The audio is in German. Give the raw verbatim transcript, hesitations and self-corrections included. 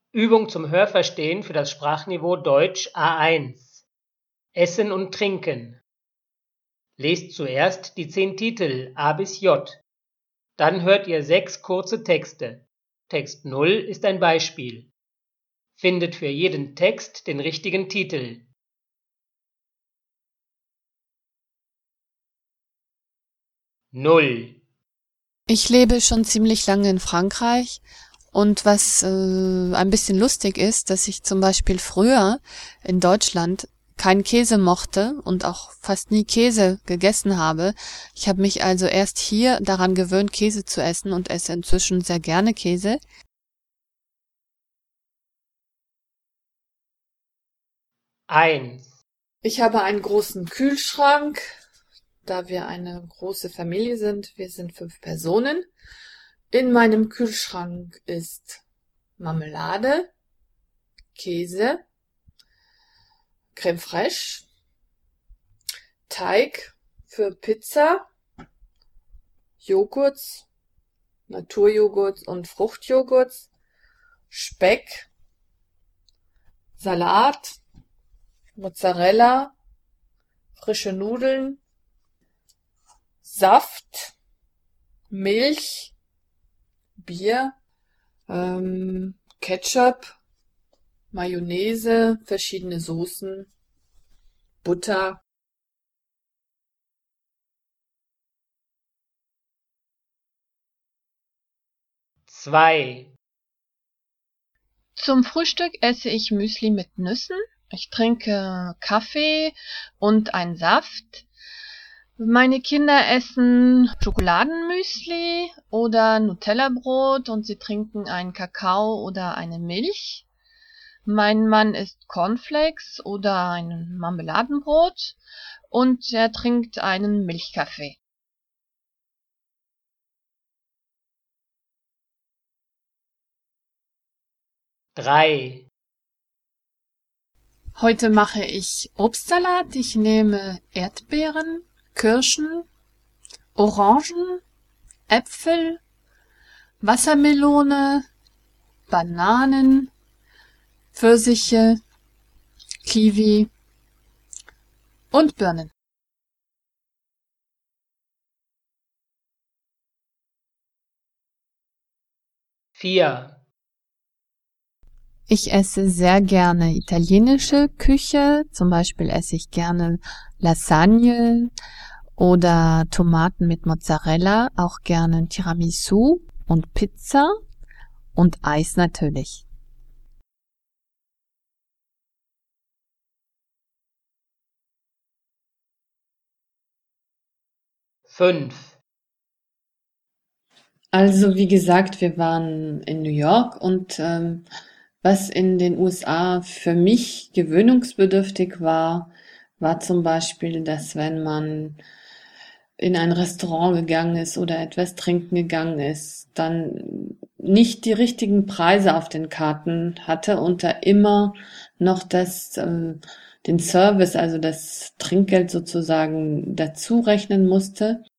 Übung zum Hörverstehen für das Sprachniveau Deutsch A eins. Essen und Trinken. Lest zuerst die zehn Titel A bis J. Dann hört ihr sechs kurze Texte. Text null ist ein Beispiel. Findet für jeden Text den richtigen Titel. Null. Ich lebe schon ziemlich lange in Frankreich und was äh, ein bisschen lustig ist, dass ich zum Beispiel früher in Deutschland keinen Käse mochte und auch fast nie Käse gegessen habe. Ich habe mich also erst hier daran gewöhnt, Käse zu essen und esse inzwischen sehr gerne Käse. Eins. Ich habe einen großen Kühlschrank, da wir eine große Familie sind. Wir sind fünf Personen. In meinem Kühlschrank ist Marmelade, Käse, Crème fraîche, Teig für Pizza, Joghurt, Naturjoghurt und Fruchtjoghurt, Speck, Salat, Mozzarella, frische Nudeln, Saft, Milch, Bier, ähm, Ketchup, Mayonnaise, verschiedene Soßen, Butter. Zwei. Zum Frühstück esse ich Müsli mit Nüssen. Ich trinke Kaffee und einen Saft. Meine Kinder essen Schokoladenmüsli oder Nutella-Brot und sie trinken einen Kakao oder eine Milch. Mein Mann isst Cornflakes oder ein Marmeladenbrot und er trinkt einen Milchkaffee. Drei. Heute mache ich Obstsalat. Ich nehme Erdbeeren, Kirschen, Orangen, Äpfel, Wassermelone, Bananen, Pfirsiche, Kiwi und Birnen. Vier. Ich esse sehr gerne italienische Küche, zum Beispiel esse ich gerne Lasagne oder Tomaten mit Mozzarella, auch gerne Tiramisu und Pizza und Eis natürlich. Fünf. Also wie gesagt, wir waren in New York und ähm, was in den U S A für mich gewöhnungsbedürftig war, war zum Beispiel, dass wenn man in ein Restaurant gegangen ist oder etwas trinken gegangen ist, dann nicht die richtigen Preise auf den Karten hatte und da immer noch das, äh, den Service, also das Trinkgeld sozusagen dazu rechnen musste.